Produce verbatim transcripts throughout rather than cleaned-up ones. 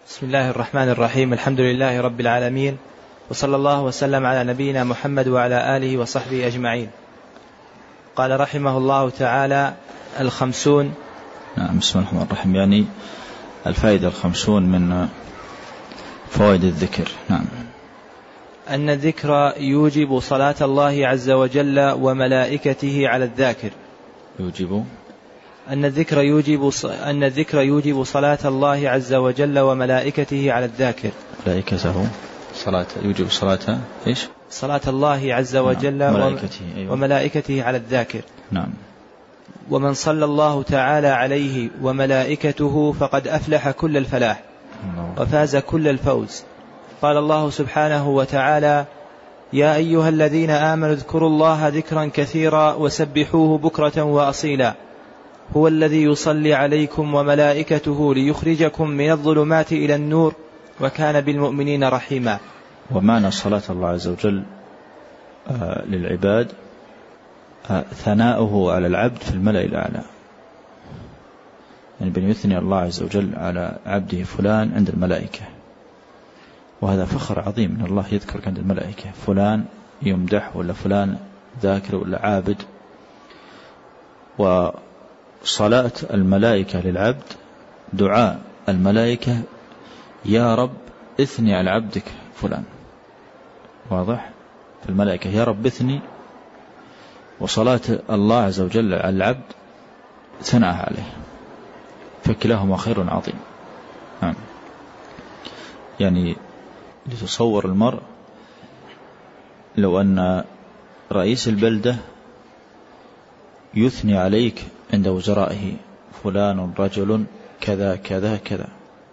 بسم الله الرحمن الرحيم. الحمد لله رب العالمين، وصلى الله وسلم على نبينا محمد وعلى آله وصحبه أجمعين. قال رحمه الله تعالى: الخمسون. نعم. بسم الله الرحمن الرحيم. يعني الفائدة الخمسون من فوائد الذكر. نعم. أن الذكر يوجب صلاة الله عز وجل وملائكته على الذاكر. يوجب أن الذكر يوجب أن الذكر يوجب صلاة الله عز وجل وملائكته على الذاكر. ملائكته صلاة يوجب صلاة إيش؟ صلاة الله عز وجل. نعم. وملائكته. أيوة. وملائكته على الذاكر. نعم. ومن صلى الله تعالى عليه وملائكته فقد أفلح كل الفلاح وفاز كل الفوز. قال الله سبحانه وتعالى: يا أيها الذين آمنوا اذكروا الله ذكرا كثيرا وسبحوه بكرة وأصيلا هو الذي يصلي عليكم وملائكته ليخرجكم من الظلمات إلى النور وكان بالمؤمنين رحيما. ومعنى صلاة الله عز وجل آه للعباد آه ثناؤه على العبد في الملأ الأعلى، يعني بأن يثني الله عز وجل على عبده فلان عند الملائكة، وهذا فخر عظيم من الله يذكر عند الملائكة، فلان يمدح ولا فلان ذاكر ولا عابد. وصلاة الملائكة للعبد دعاء الملائكة: يا رب اثني على عبدك فلان. واضح؟ في الملائكة يا رب اثني، وصلاة الله عز وجل على العبد ثناء عليه، فكلاهما خير عظيم. نعم. يعني لتصور المرء لو أن رئيس البلدة يثني عليك عند وزرائه: فلان رجل كذا كذا كذا.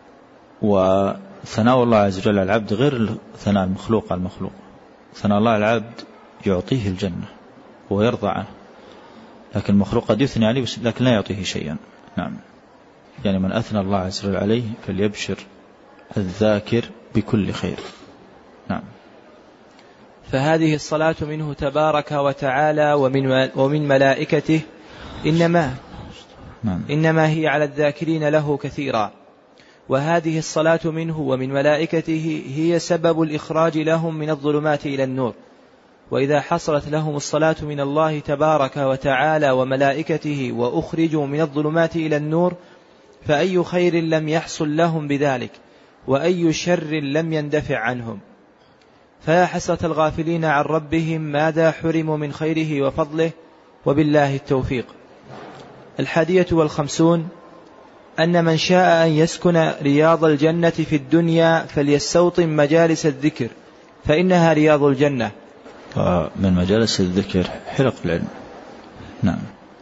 وثناء الله عز وجل على العبد غير ثناء المخلوق على المخلوق. ثناء الله على العبد يعطيه الجنة ويرضى عنه، لكن المخلوق قد يثني عليه لكن لا يعطيه شيئا. نعم. يعني من أثنى الله عز وجل عليه فليبشر الذاكر بكل خير. نعم. فهذه الصلاة منه تبارك وتعالى ومن, ومن ملائكته إنما, نعم. إنما هي على الذاكرين له كثيرا. وهذه الصلاة منه ومن ملائكته هي سبب الإخراج لهم من الظلمات إلى النور. وإذا حصلت لهم الصلاة من الله تبارك وتعالى وملائكته وأخرجوا من الظلمات إلى النور فأي خير لم يحصل لهم بذلك، وأي شر لم يندفع عنهم. فيا حسرة الغافلين عن ربهم ماذا حرموا من خيره وفضله، وبالله التوفيق. الحادية والخمسون. أن من شاء أن يسكن رياض الجنة في الدنيا فليستوطن مجالس الذكر فإنها رياض الجنة. من مجالس الذكر حلق العلم. نعم.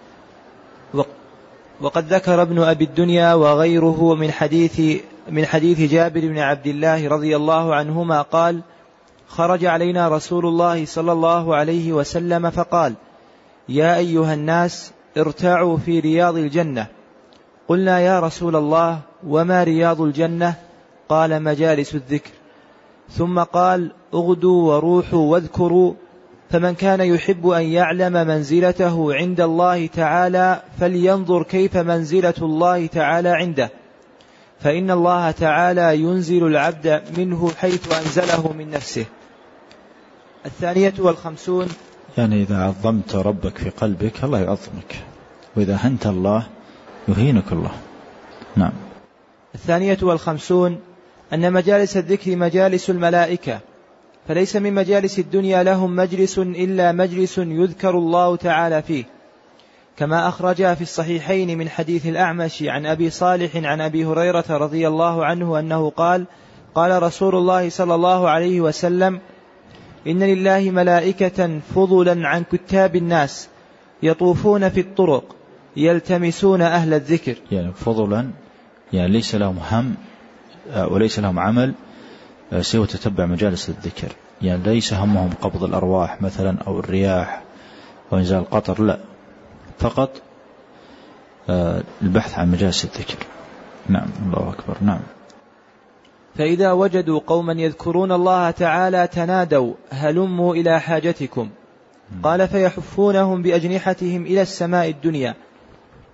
وقد ذكر ابن أبي الدنيا وغيره من حديث من حديث جابر بن عبد الله رضي الله عنهما قال: خرج علينا رسول الله صلى الله عليه وسلم فقال: يا أيها الناس ارتعوا في رياض الجنة. قلنا: يا رسول الله وما رياض الجنة؟ قال: مجالس الذكر. ثم قال: اغدوا وروحوا واذكروا، فمن كان يحب أن يعلم منزلته عند الله تعالى فلينظر كيف منزلة الله تعالى عنده، فإن الله تعالى ينزل العبد منه حيث أنزله من نفسه. الثانية والخمسون. يعني إذا عظمت ربك في قلبك الله يعظمك، وإذا هنت الله يهينك الله. نعم. الثانية والخمسون. أن مجالس الذكر مجالس الملائكة، فليس من مجالس الدنيا لهم مجلس إلا مجلس يذكر الله تعالى فيه، كما أخرج في الصحيحين من حديث الأعمش عن أبي صالح عن أبي هريرة رضي الله عنه أنه قال: قال رسول الله صلى الله عليه وسلم: إن لله ملائكة فضلا عن كتاب الناس يطوفون في الطرق يلتمسون أهل الذكر. يعني فضلا يعني ليس لهم هم وليس لهم عمل سوى تتبع مجالس الذكر، يعني ليس همهم قبض الأرواح مثلا أو الرياح وإنزال القطر، لا، فقط البحث عن مجالس الذكر. نعم. الله أكبر. نعم. فإذا وجدوا قوما يذكرون الله تعالى تنادوا: هلموا إلى حاجتكم. قال: فيحفونهم بأجنحتهم إلى السماء الدنيا.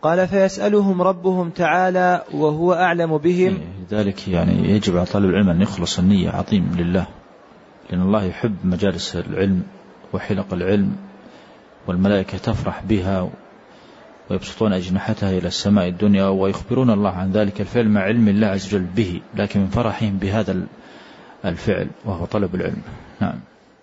قال فيسألهم ربهم تعالى وهو أعلم بهم. لذلك يعني يجب على طالب العلم أن يخلص النية عظيم لله، لأن الله يحب مجالس العلم وحلق العلم، والملائكة تفرح بها ويبسطون أجنحتها إلى السماء الدنيا، ويخبرون الله عن ذلك الفعل مع علم الله عز وجل به، لكن من فرحهم بهذا الفعل وهو طلب العلم. نعم.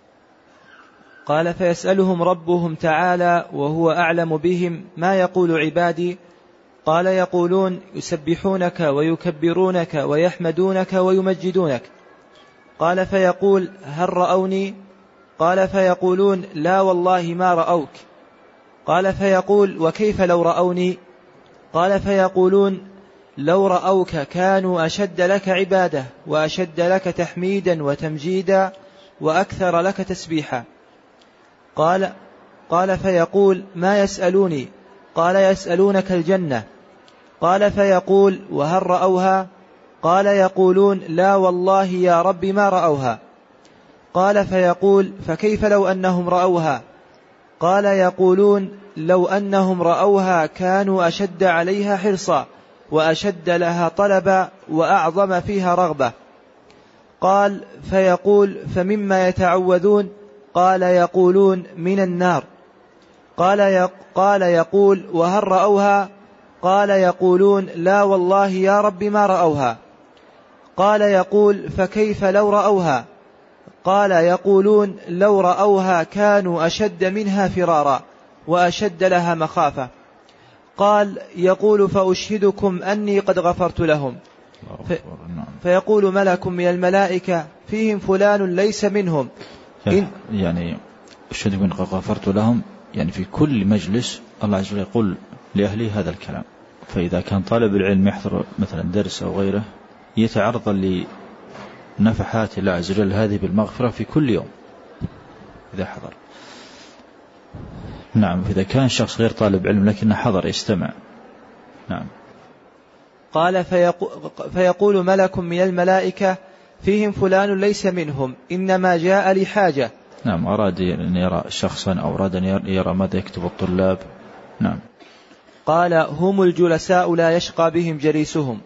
قال فيسألهم ربهم تعالى وهو أعلم بهم ما يقول عبادي. قال يقولون يسبحونك ويكبرونك ويحمدونك ويمجدونك. قال فيقول هل رأوني؟ قال فيقولون لا والله ما رأوك. قال فيقول وكيف لو رأوني؟ قال فيقولون لو رأوك كانوا أشد لك عبادة وأشد لك تحميدا وتمجيدا وأكثر لك تسبيحا. قال قال فيقول ما يسألوني؟ قال يسألونك الجنة. قال فيقول وهل رأوها؟ قال يقولون لا والله يا رب ما رأوها. قال فيقول فكيف لو أنهم رأوها؟ قال يقولون لو أنهم رأوها كانوا أشد عليها حرصا وأشد لها طلبا وأعظم فيها رغبة. قال فيقول فمما يتعوذون؟ قال يقولون من النار. قال يق قال يقول وهل رأوها؟ قال يقولون لا والله يا رب ما رأوها. قال يقول فكيف لو رأوها؟ قال يقولون لو رأوها كانوا أشد منها فرارا وأشد لها مخافة. قال يقول فأشهدكم أني قد غفرت لهم. في فيقول ملك من الملائكة فيهم فلان ليس منهم. يعني أشهدكم قد غفرت لهم، يعني في كل مجلس الله عز وجل يقول لأهله هذا الكلام. فإذا كان طالب العلم يحضر مثلا درس أو غيره يتعرض لنفحات الله عز وجل هذه بالمغفرة في كل يوم إذا حضر. نعم. إذا كان شخص غير طالب علم لكنه حضر يستمع. نعم. قال فيقول ملك من الملائكة فيهم فلان ليس منهم إنما جاء لحاجة. نعم. أراد أن يرى شخصا أو أراد أن يرى ماذا يكتب الطلاب. نعم. قال هم الجلساء لا يشقى بهم جليسهم.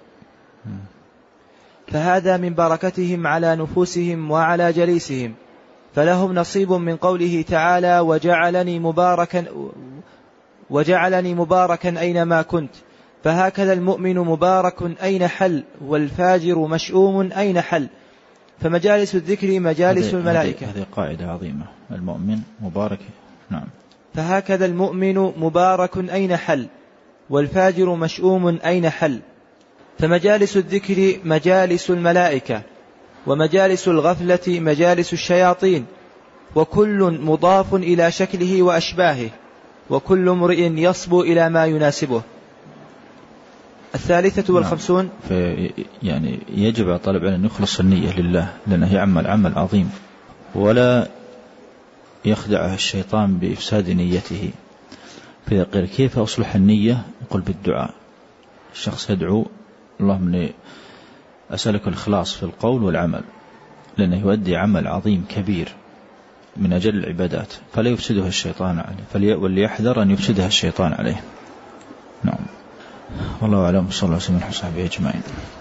فهذا من بركتهم على نفوسهم وعلى جليسهم، فلهم نصيب من قوله تعالى وجعلني مباركا وجعلني مباركا أينما كنت. فهكذا المؤمن مبارك أين حل والفاجر مشؤوم أين حل. فمجالس الذكر مجالس الملائكة. هذه قاعدة عظيمة. المؤمن مبارك. نعم. فهكذا المؤمن مبارك أين حل والفاجر مشؤوم أين حل. فمجالس الذكر مجالس الملائكة، ومجالس الغفلة مجالس الشياطين، وكل مضاف إلى شكله وأشباهه، وكل امرئ يصبو إلى ما يناسبه. الثالثة والخمسون. نعم. يعني يجب على طالب العلم أن يخلص النية لله، لأنه هي عمل عمل عظيم، ولا يخدعه الشيطان بإفساد نيته. فإذا قيل كيف أصلح النية؟ يقول بالدعاء. الشخص يدعو اللهم إني أسألك الإخلاص في القول والعمل، لأنه يؤدي عمل عظيم كبير من أجل العبادات، فلا يفسدها الشيطان عليه، وليحذر أن يفسدها الشيطان عليه. نعم. والله أعلم. صلى الله عليه وسلم وصحبه أجمعين.